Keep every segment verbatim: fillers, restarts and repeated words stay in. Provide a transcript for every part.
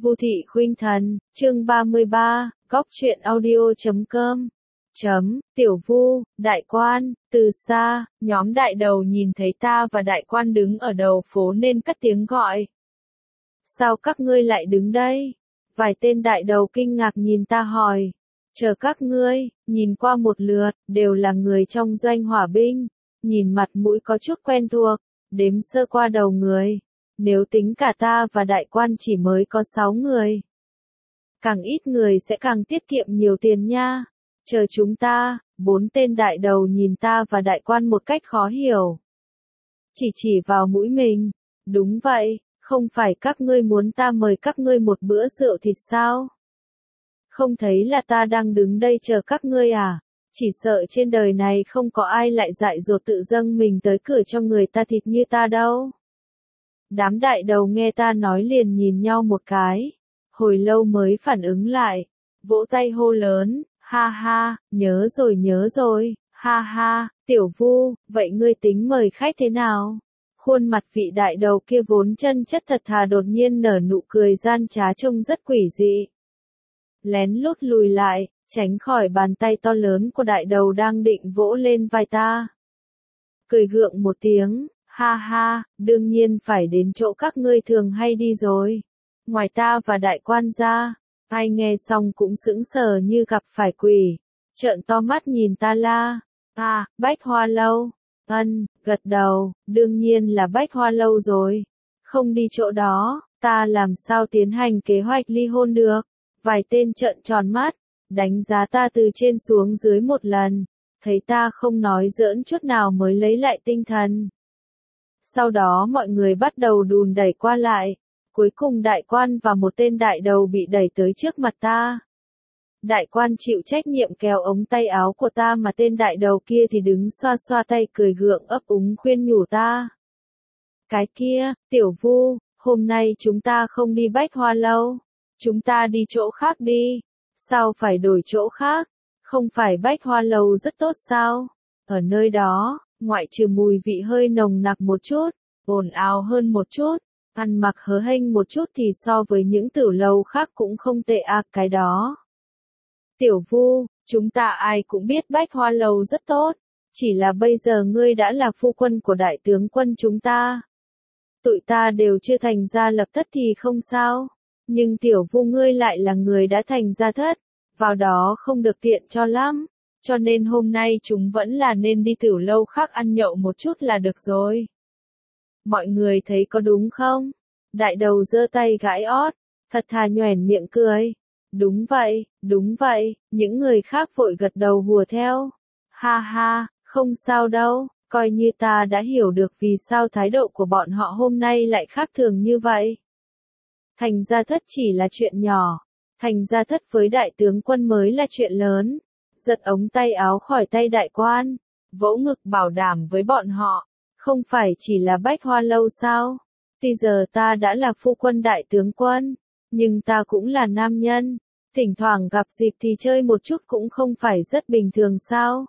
Vu Thị Khuynh Thần, chương ba mươi ba, góc truyện audio chấm com. Chấm, Tiểu Vu, đại quan, từ xa, nhóm đại đầu nhìn thấy ta và đại quan đứng ở đầu phố nên cất tiếng gọi. Sao các ngươi lại đứng đây? Vài tên đại đầu kinh ngạc nhìn ta hỏi. Chờ các ngươi, nhìn qua một lượt, đều là người trong doanh hỏa binh. Nhìn mặt mũi có chút quen thuộc, đếm sơ qua đầu người. Nếu tính cả ta và đại quan chỉ mới có sáu người. Càng ít người sẽ càng tiết kiệm nhiều tiền nha. Chờ chúng ta, bốn tên đại đầu nhìn ta và đại quan một cách khó hiểu. Chỉ chỉ vào mũi mình. Đúng vậy, không phải các ngươi muốn ta mời các ngươi một bữa rượu thịt sao? Không thấy là ta đang đứng đây chờ các ngươi à? Chỉ sợ trên đời này không có ai lại dại dột tự dâng mình tới cửa cho người ta thịt như ta đâu. Đám đại đầu nghe ta nói liền nhìn nhau một cái. Hồi lâu mới phản ứng lại. Vỗ tay hô lớn, ha ha, nhớ rồi nhớ rồi, ha ha, Tiểu Vu, vậy ngươi tính mời khách thế nào? Khuôn mặt vị đại đầu kia vốn chân chất thật thà đột nhiên nở nụ cười gian trá trông rất quỷ dị. Lén lút lùi lại, tránh khỏi bàn tay to lớn của đại đầu đang định vỗ lên vai ta. Cười gượng một tiếng, ha ha, đương nhiên phải đến chỗ các ngươi thường hay đi rồi. Ngoài ta và đại quan ra, ai nghe xong cũng sững sờ như gặp phải quỷ. Trợn to mắt nhìn ta la, à, Bách Hoa Lâu. Ân, gật đầu, đương nhiên là Bách Hoa Lâu rồi. Không đi chỗ đó, ta làm sao tiến hành kế hoạch ly hôn được. Vài tên trợn tròn mắt, đánh giá ta từ trên xuống dưới một lần. Thấy ta không nói giỡn chút nào mới lấy lại tinh thần. Sau đó mọi người bắt đầu đùn đẩy qua lại. Cuối cùng đại quan và một tên đại đầu bị đẩy tới trước mặt ta. Đại quan chịu trách nhiệm kéo ống tay áo của ta mà tên đại đầu kia thì đứng xoa xoa tay cười gượng ấp úng khuyên nhủ ta. Cái kia, Tiểu Vu, hôm nay chúng ta không đi Bách Hoa Lâu. Chúng ta đi chỗ khác đi. Sao phải đổi chỗ khác? Không phải Bách Hoa Lâu rất tốt sao? Ở nơi đó, ngoại trừ mùi vị hơi nồng nặc một chút, ồn ào hơn một chút, ăn mặc hớ hênh một chút thì so với những tiểu lầu khác cũng không tệ à cái đó. Tiểu Vu, chúng ta ai cũng biết Bách Hoa Lâu rất tốt, chỉ là bây giờ ngươi đã là phu quân của đại tướng quân chúng ta. Tụi ta đều chưa thành gia lập thất thì không sao, nhưng Tiểu Vu ngươi lại là người đã thành gia thất, vào đó không được tiện cho lắm, cho nên hôm nay chúng vẫn là nên đi tiểu lâu khác ăn nhậu một chút là được rồi. Mọi người thấy có đúng không? Đại đầu giơ tay gãi ót, thật thà nhoẻn miệng cười. Đúng vậy, đúng vậy, những người khác vội gật đầu hùa theo. Ha ha, không sao đâu, coi như ta đã hiểu được vì sao thái độ của bọn họ hôm nay lại khác thường như vậy. Thành gia thất chỉ là chuyện nhỏ, thành gia thất với đại tướng quân mới là chuyện lớn. Giật ống tay áo khỏi tay đại quan, vỗ ngực bảo đảm với bọn họ, không phải chỉ là Bách Hoa Lâu sao? Bây giờ ta đã là phu quân đại tướng quân, nhưng ta cũng là nam nhân, thỉnh thoảng gặp dịp thì chơi một chút cũng không phải rất bình thường sao?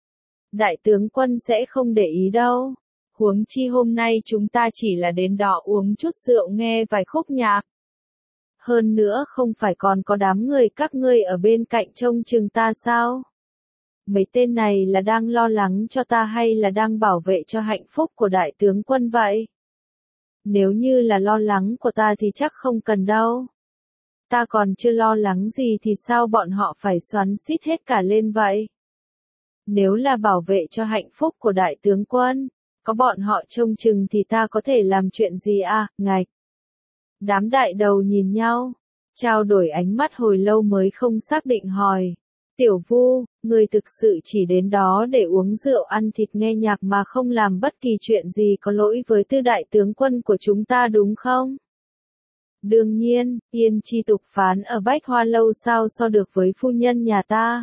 Đại tướng quân sẽ không để ý đâu, huống chi hôm nay chúng ta chỉ là đến đó uống chút rượu nghe vài khúc nhạc. Hơn nữa không phải còn có đám người các ngươi ở bên cạnh trông chừng ta sao? Mấy tên này là đang lo lắng cho ta hay là đang bảo vệ cho hạnh phúc của đại tướng quân vậy? Nếu như là lo lắng của ta thì chắc không cần đâu. Ta còn chưa lo lắng gì thì sao bọn họ phải xoắn xít hết cả lên vậy? Nếu là bảo vệ cho hạnh phúc của đại tướng quân, có bọn họ trông chừng thì ta có thể làm chuyện gì à, ngạch? Đám đại đầu nhìn nhau, trao đổi ánh mắt hồi lâu mới không xác định hỏi. Tiểu Vu, người thực sự chỉ đến đó để uống rượu ăn thịt nghe nhạc mà không làm bất kỳ chuyện gì có lỗi với tư đại tướng quân của chúng ta đúng không? Đương nhiên, yên chi tục phán ở Bách Hoa Lâu sao so được với phu nhân nhà ta.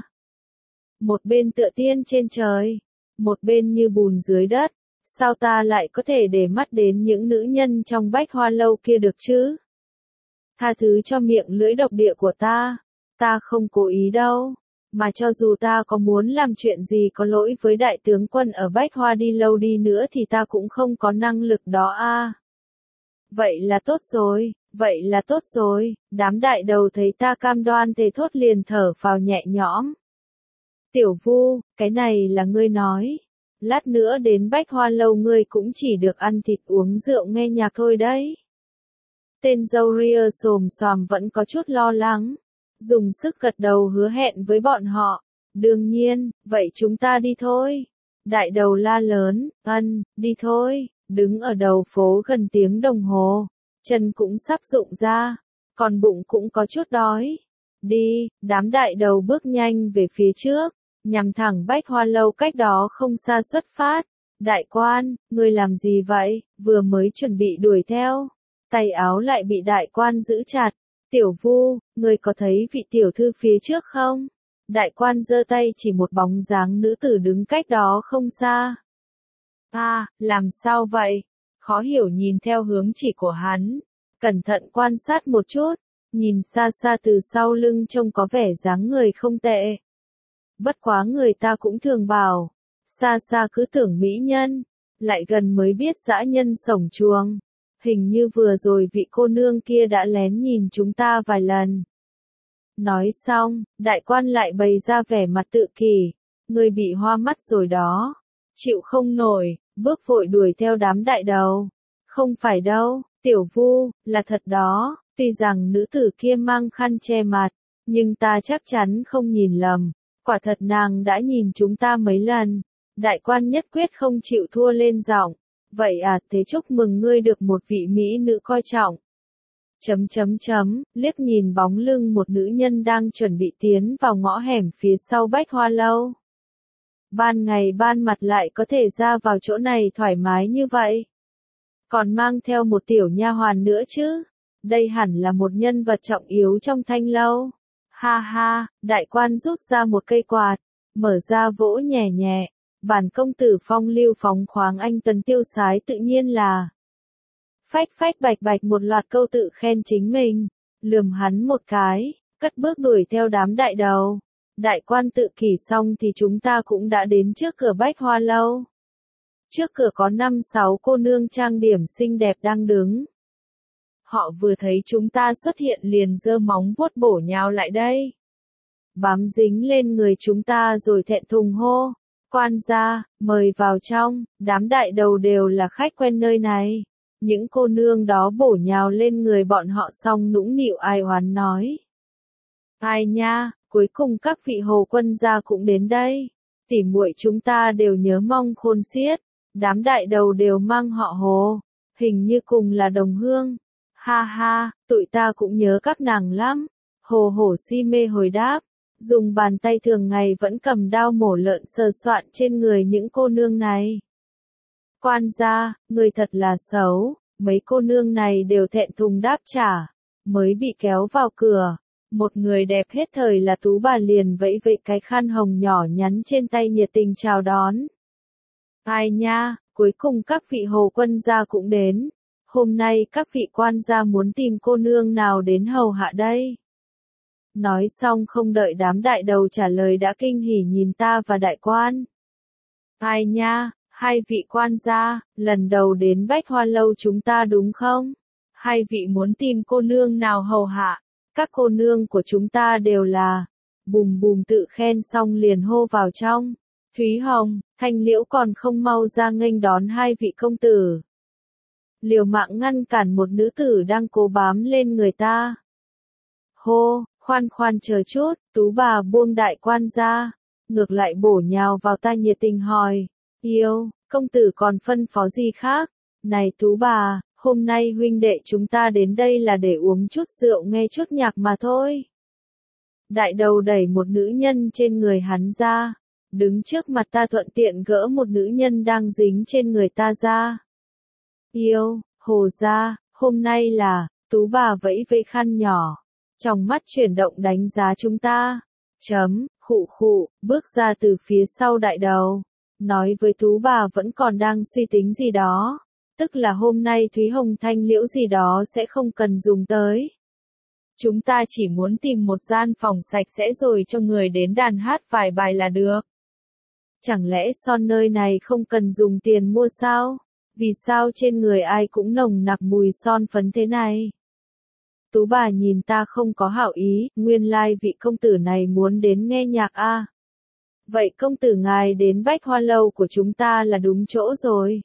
Một bên tựa tiên trên trời, một bên như bùn dưới đất, sao ta lại có thể để mắt đến những nữ nhân trong Bách Hoa Lâu kia được chứ? Tha thứ cho miệng lưỡi độc địa của ta, ta không cố ý đâu. Mà cho dù ta có muốn làm chuyện gì có lỗi với đại tướng quân ở Bách Hoa đi lâu đi nữa thì ta cũng không có năng lực đó a. À. Vậy là tốt rồi, Vậy là tốt rồi, đám đại đầu thấy ta cam đoan thế thốt liền thở phào nhẹ nhõm. Tiểu Vu, cái này là ngươi nói. Lát nữa đến Bách Hoa Lâu ngươi cũng chỉ được ăn thịt uống rượu nghe nhạc thôi đấy. Tên dâu ria xồm xoàm vẫn có chút lo lắng. Dùng sức gật đầu hứa hẹn với bọn họ. Đương nhiên, vậy chúng ta đi thôi. Đại đầu la lớn, ân, đi thôi, đứng ở đầu phố gần tiếng đồng hồ. Chân cũng sắp rụng ra, còn bụng cũng có chút đói. Đi, đám đại đầu bước nhanh về phía trước, nhằm thẳng Bách Hoa Lâu cách đó không xa xuất phát. Đại quan, ngươi làm gì vậy? Vừa mới chuẩn bị đuổi theo. Tay áo lại bị đại quan giữ chặt. Tiểu Vu, ngươi có thấy vị tiểu thư phía trước không? Đại quan giơ tay chỉ một bóng dáng nữ tử đứng cách đó không xa. À, làm sao vậy? Khó hiểu nhìn theo hướng chỉ của hắn. Cẩn thận quan sát một chút. Nhìn xa xa từ sau lưng trông có vẻ dáng người không tệ. Bất quá người ta cũng thường bảo. Xa xa cứ tưởng mỹ nhân. Lại gần mới biết dã nhân sổng chuồng. Hình như vừa rồi vị cô nương kia đã lén nhìn chúng ta vài lần. Nói xong, đại quan lại bày ra vẻ mặt tự kỷ. Người bị hoa mắt rồi đó. Chịu không nổi, bước vội đuổi theo đám đại đầu. Không phải đâu, Tiểu Vu, là thật đó. Tuy rằng nữ tử kia mang khăn che mặt, nhưng ta chắc chắn không nhìn lầm. Quả thật nàng đã nhìn chúng ta mấy lần. Đại quan nhất quyết không chịu thua lên giọng. Vậy à, thế chúc mừng ngươi được một vị mỹ nữ coi trọng. Chấm chấm chấm, liếc nhìn bóng lưng một nữ nhân đang chuẩn bị tiến vào ngõ hẻm phía sau Bách Hoa Lâu. Ban ngày ban mặt lại có thể ra vào chỗ này thoải mái như vậy. Còn mang theo một tiểu nha hoàn nữa chứ. Đây hẳn là một nhân vật trọng yếu trong thanh lâu. Ha ha, đại quan rút ra một cây quạt, mở ra vỗ nhẹ nhẹ. Bản công tử phong lưu phóng khoáng anh tần tiêu sái tự nhiên là. Phách phách bạch bạch một loạt câu tự khen chính mình, lườm hắn một cái, cất bước đuổi theo đám đại đầu. Đại quan tự kỷ xong thì chúng ta cũng đã đến trước cửa Bách Hoa Lâu. Trước cửa có năm sáu cô nương trang điểm xinh đẹp đang đứng. Họ vừa thấy chúng ta xuất hiện liền giơ móng vuốt bổ nhào lại đây. Bám dính lên người chúng ta rồi thẹn thùng hô. Quan gia, mời vào trong, đám đại đầu đều là khách quen nơi này. Những cô nương đó bổ nhào lên người bọn họ xong nũng nịu ai oán nói. Ai nha, cuối cùng các vị hồ quân gia cũng đến đây. Tỉ muội chúng ta đều nhớ mong khôn xiết. Đám đại đầu đều mang họ Hồ. Hình như cùng là đồng hương. Ha ha, tụi ta cũng nhớ các nàng lắm. Hồ hổ si mê hồi đáp. Dùng bàn tay thường ngày vẫn cầm đao mổ lợn sờ soạn trên người những cô nương này. Quan gia, người thật là xấu. Mấy cô nương này đều thẹn thùng đáp trả. Mới bị kéo vào cửa. Một người đẹp hết thời là Tú bà liền vẫy vẫy cái khăn hồng nhỏ nhắn trên tay nhiệt tình chào đón. Ai nha, cuối cùng các vị hồ quân gia cũng đến. Hôm nay các vị quan gia muốn tìm cô nương nào đến hầu hạ đây? Nói xong không đợi đám đại đầu trả lời đã kinh hỉ nhìn ta và đại quan. Ai nha, hai vị quan gia, lần đầu đến Bách Hoa Lâu chúng ta đúng không? Hai vị muốn tìm cô nương nào hầu hạ? Các cô nương của chúng ta đều là. Bùm bùm tự khen xong liền hô vào trong. Thúy Hồng, Thanh Liễu còn không mau ra nghênh đón hai vị công tử. Liều mạng ngăn cản một nữ tử đang cố bám lên người ta. Hô, khoan khoan chờ chút, Tú bà buông đại quan ra. Ngược lại bổ nhào vào ta nhiệt tình hỏi. Yêu, công tử còn phân phó gì khác? Này Tú bà, hôm nay huynh đệ chúng ta đến đây là để uống chút rượu nghe chút nhạc mà thôi. Đại đầu đẩy một nữ nhân trên người hắn ra. Đứng trước mặt ta thuận tiện gỡ một nữ nhân đang dính trên người ta ra. Yêu, Hồ gia, hôm nay là, Tú bà vẫy vẫy khăn nhỏ. Trong mắt chuyển động đánh giá chúng ta. Chấm, khụ khụ, bước ra từ phía sau đại đầu. Nói với Tú bà vẫn còn đang suy tính gì đó. Tức là hôm nay Thúy Hồng Thanh Liễu gì đó sẽ không cần dùng tới. Chúng ta chỉ muốn tìm một gian phòng sạch sẽ rồi cho người đến đàn hát vài bài là được. Chẳng lẽ son nơi này không cần dùng tiền mua sao? Vì sao trên người ai cũng nồng nặc mùi son phấn thế này? Tú bà nhìn ta không có hảo ý, nguyên lai vị công tử này muốn đến nghe nhạc a. À. Vậy công tử ngài đến Bách Hoa Lâu của chúng ta là đúng chỗ rồi.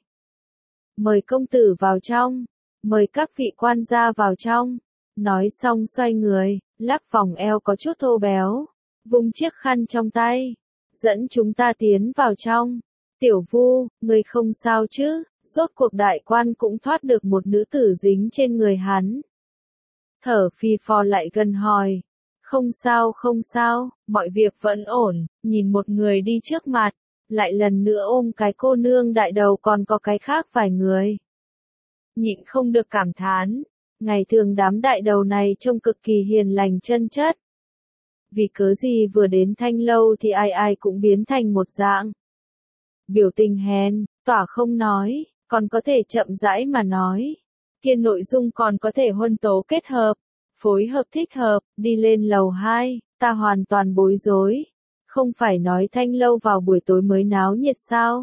Mời công tử vào trong, mời các vị quan gia vào trong. Nói xong xoay người, lắc vòng eo có chút thô béo, vung chiếc khăn trong tay, dẫn chúng ta tiến vào trong. Tiểu Vu, người không sao chứ, rốt cuộc đại quan cũng thoát được một nữ tử dính trên người hắn. Thở phì phò lại gần hỏi. Không sao không sao, mọi việc vẫn ổn, nhìn một người đi trước mặt, lại lần nữa ôm cái cô nương đại đầu còn có cái khác vài người. Nhịn không được cảm thán, ngày thường đám đại đầu này trông cực kỳ hiền lành chân chất. Vì cớ gì vừa đến Thanh Lâu thì ai ai cũng biến thành một dạng. Biểu tình hèn, tỏa không nói, còn có thể chậm rãi mà nói. Kia nội dung còn có thể huân tố kết hợp, phối hợp thích hợp, đi lên lầu hai, ta hoàn toàn bối rối. Không phải nói Thanh Lâu vào buổi tối mới náo nhiệt sao?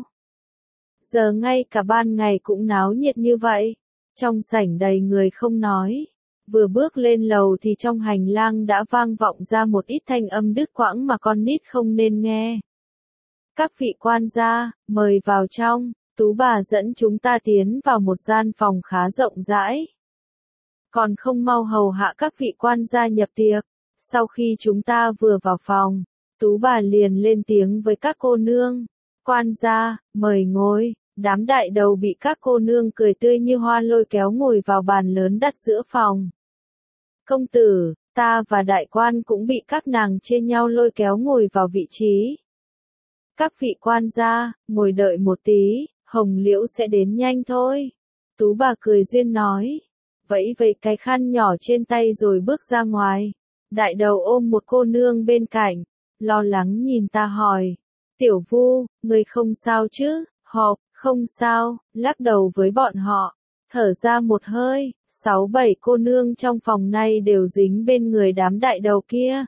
Giờ ngay cả ban ngày cũng náo nhiệt như vậy. Trong sảnh đầy người không nói. Vừa bước lên lầu thì trong hành lang đã vang vọng ra một ít thanh âm đứt quãng mà con nít không nên nghe. Các vị quan gia, mời vào trong. Tú bà dẫn chúng ta tiến vào một gian phòng khá rộng rãi. Còn không mau hầu hạ các vị quan gia nhập tiệc. Sau khi chúng ta vừa vào phòng, Tú bà liền lên tiếng với các cô nương. Quan gia, mời ngồi. Đám đại đầu bị các cô nương cười tươi như hoa lôi kéo ngồi vào bàn lớn đặt giữa phòng. Công tử, ta và đại quan cũng bị các nàng chia nhau lôi kéo ngồi vào vị trí. Các vị quan gia, ngồi đợi một tí, Hồng Liễu sẽ đến nhanh thôi. Tú bà cười duyên nói. Vẫy vẫy cái khăn nhỏ trên tay rồi bước ra ngoài. Đại đầu ôm một cô nương bên cạnh, lo lắng nhìn ta hỏi. Tiểu Vu, người không sao chứ? Hộp, không sao, lắc đầu với bọn họ. Thở ra một hơi, sáu bảy cô nương trong phòng này đều dính bên người đám đại đầu kia.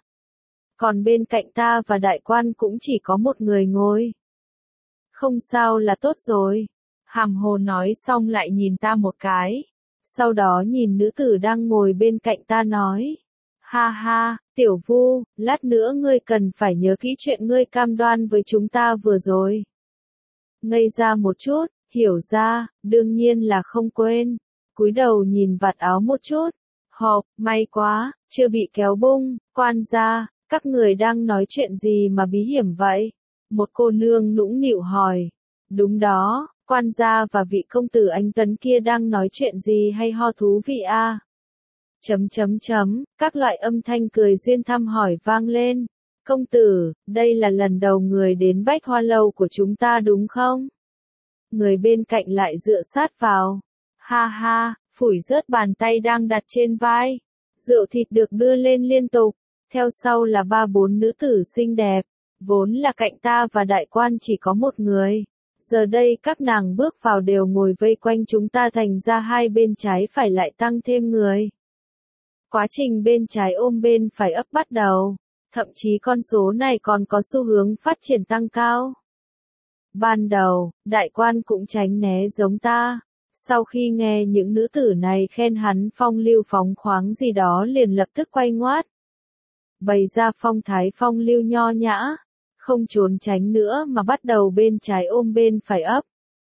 Còn bên cạnh ta và đại quan cũng chỉ có một người ngồi. Không sao là tốt rồi. Hàm hồ nói xong lại nhìn ta một cái. Sau đó nhìn nữ tử đang ngồi bên cạnh ta nói. Ha ha, Tiểu Vu, lát nữa ngươi cần phải nhớ kỹ chuyện ngươi cam đoan với chúng ta vừa rồi. Ngây ra một chút, hiểu ra, đương nhiên là không quên. Cúi đầu nhìn vạt áo một chút. Hộp, may quá, chưa bị kéo bung. Quan gia, các người đang nói chuyện gì mà bí hiểm vậy? Một cô nương nũng nịu hỏi. Đúng đó, quan gia và vị công tử anh Tấn kia đang nói chuyện gì hay ho thú vị a? À? Chấm chấm chấm, các loại âm thanh cười duyên thăm hỏi vang lên. Công tử, đây là lần đầu người đến Bách Hoa Lâu của chúng ta đúng không? Người bên cạnh lại dựa sát vào. Ha ha, phủi rớt bàn tay đang đặt trên vai. Rượu thịt được đưa lên liên tục. Theo sau là ba bốn nữ tử xinh đẹp. Vốn là cạnh ta và đại quan chỉ có một người. Giờ đây các nàng bước vào đều ngồi vây quanh chúng ta, thành ra hai bên trái phải lại tăng thêm người. Quá trình bên trái ôm bên phải ấp bắt đầu. Thậm chí con số này còn có xu hướng phát triển tăng cao. Ban đầu, đại quan cũng tránh né giống ta. Sau khi nghe những nữ tử này khen hắn phong lưu phóng khoáng gì đó liền lập tức quay ngoát. Bày ra phong thái phong lưu nho nhã. Không trốn tránh nữa mà bắt đầu bên trái ôm bên phải ấp.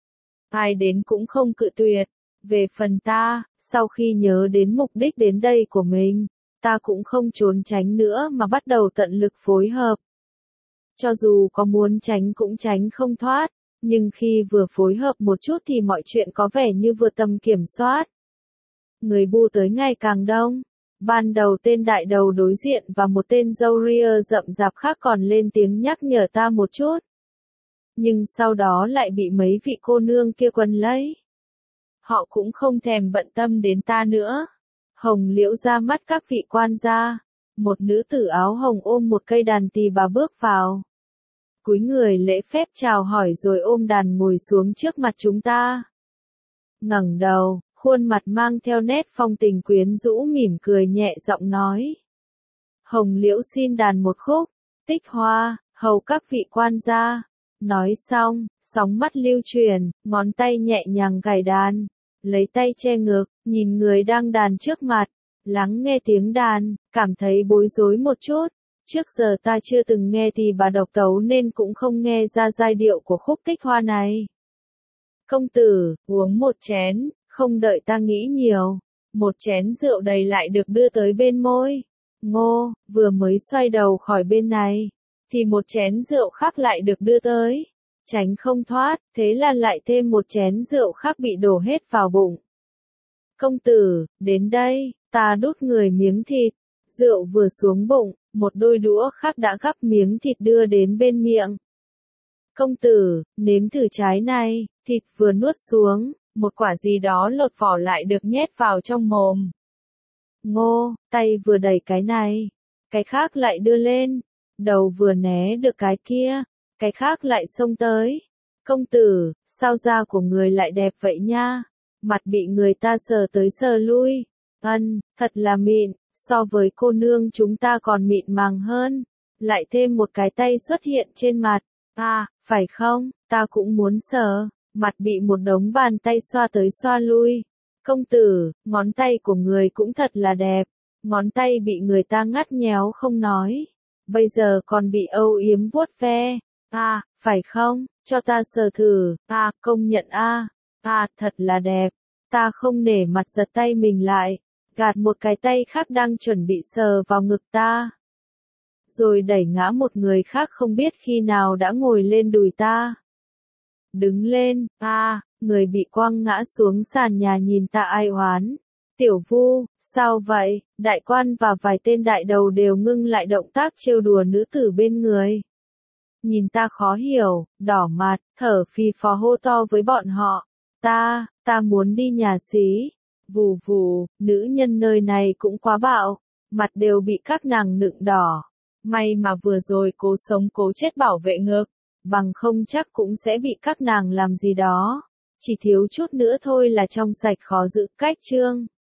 Ai đến cũng không cự tuyệt. Về phần ta, sau khi nhớ đến mục đích đến đây của mình, ta cũng không trốn tránh nữa mà bắt đầu tận lực phối hợp. Cho dù có muốn tránh cũng tránh không thoát, nhưng khi vừa phối hợp một chút thì mọi chuyện có vẻ như vượt tầm kiểm soát. Người bu tới ngày càng đông. Ban đầu tên đại đầu đối diện và một tên râu ria rậm rạp khác còn lên tiếng nhắc nhở ta một chút. Nhưng sau đó lại bị mấy vị cô nương kia quấn lấy. Họ cũng không thèm bận tâm đến ta nữa. Hồng Liễu ra mắt các vị quan gia. Một nữ tử áo hồng ôm một cây đàn tỳ bà bước vào. Cúi người lễ phép chào hỏi rồi ôm đàn ngồi xuống trước mặt chúng ta. Ngẩng đầu, khuôn mặt mang theo nét phong tình quyến rũ mỉm cười nhẹ giọng nói. Hồng Liễu xin đàn một khúc, Tích Hoa, hầu các vị quan gia. Nói xong, sóng mắt lưu truyền, ngón tay nhẹ nhàng gảy đàn, lấy tay che ngực, nhìn người đang đàn trước mặt. lắng nghe tiếng đàn, cảm thấy bối rối một chút. Trước giờ ta chưa từng nghe thì bà độc tấu nên cũng không nghe ra giai điệu của khúc Tích Hoa này. Công tử, uống một chén, không đợi ta nghĩ nhiều. Một chén rượu đầy lại được đưa tới bên môi. Ngô, vừa mới xoay đầu khỏi bên này, thì một chén rượu khác lại được đưa tới. Tránh không thoát, thế là lại thêm một chén rượu khác bị đổ hết vào bụng. Công tử, đến đây, ta đút người miếng thịt. Rượu vừa xuống bụng, một đôi đũa khác đã gắp miếng thịt đưa đến bên miệng. Công tử, nếm thử trái này, thịt vừa nuốt xuống, một quả gì đó lột vỏ lại được nhét vào trong mồm. Ngô, tay vừa đẩy cái này, cái khác lại đưa lên, đầu vừa né được cái kia, cái khác lại xông tới. Công tử, sao da của người lại đẹp vậy nha? Mặt bị người ta sờ tới sờ lui. Ân, thật là mịn, so với cô nương chúng ta còn mịn màng hơn. Lại thêm một cái tay xuất hiện trên mặt. À, phải không, ta cũng muốn sờ. Mặt bị một đống bàn tay xoa tới xoa lui. Công tử, ngón tay của người cũng thật là đẹp. Ngón tay bị người ta ngắt nhéo không nói. Bây giờ còn bị âu yếm vuốt ve. À, phải không, cho ta sờ thử. À, công nhận a. À. À, thật là đẹp. Ta không nể mặt giật tay mình lại. Gạt một cái tay khác đang chuẩn bị sờ vào ngực ta. Rồi đẩy ngã một người khác không biết khi nào đã ngồi lên đùi ta. Đứng lên, a, à, người bị quăng ngã xuống sàn nhà nhìn ta ai oán. Tiểu Vu, sao vậy? Đại quan và vài tên đại đầu đều ngưng lại động tác trêu đùa nữ tử bên người. Nhìn ta khó hiểu, đỏ mặt, thở phì phò hô to với bọn họ. Ta, ta muốn đi nhà xí. Vù vù, nữ nhân nơi này cũng quá bạo. Mặt đều bị các nàng nựng đỏ. May mà vừa rồi cố sống cố chết bảo vệ ngực. Bằng không chắc cũng sẽ bị các nàng làm gì đó. Chỉ thiếu chút nữa thôi là trong sạch khó giữ cách chương.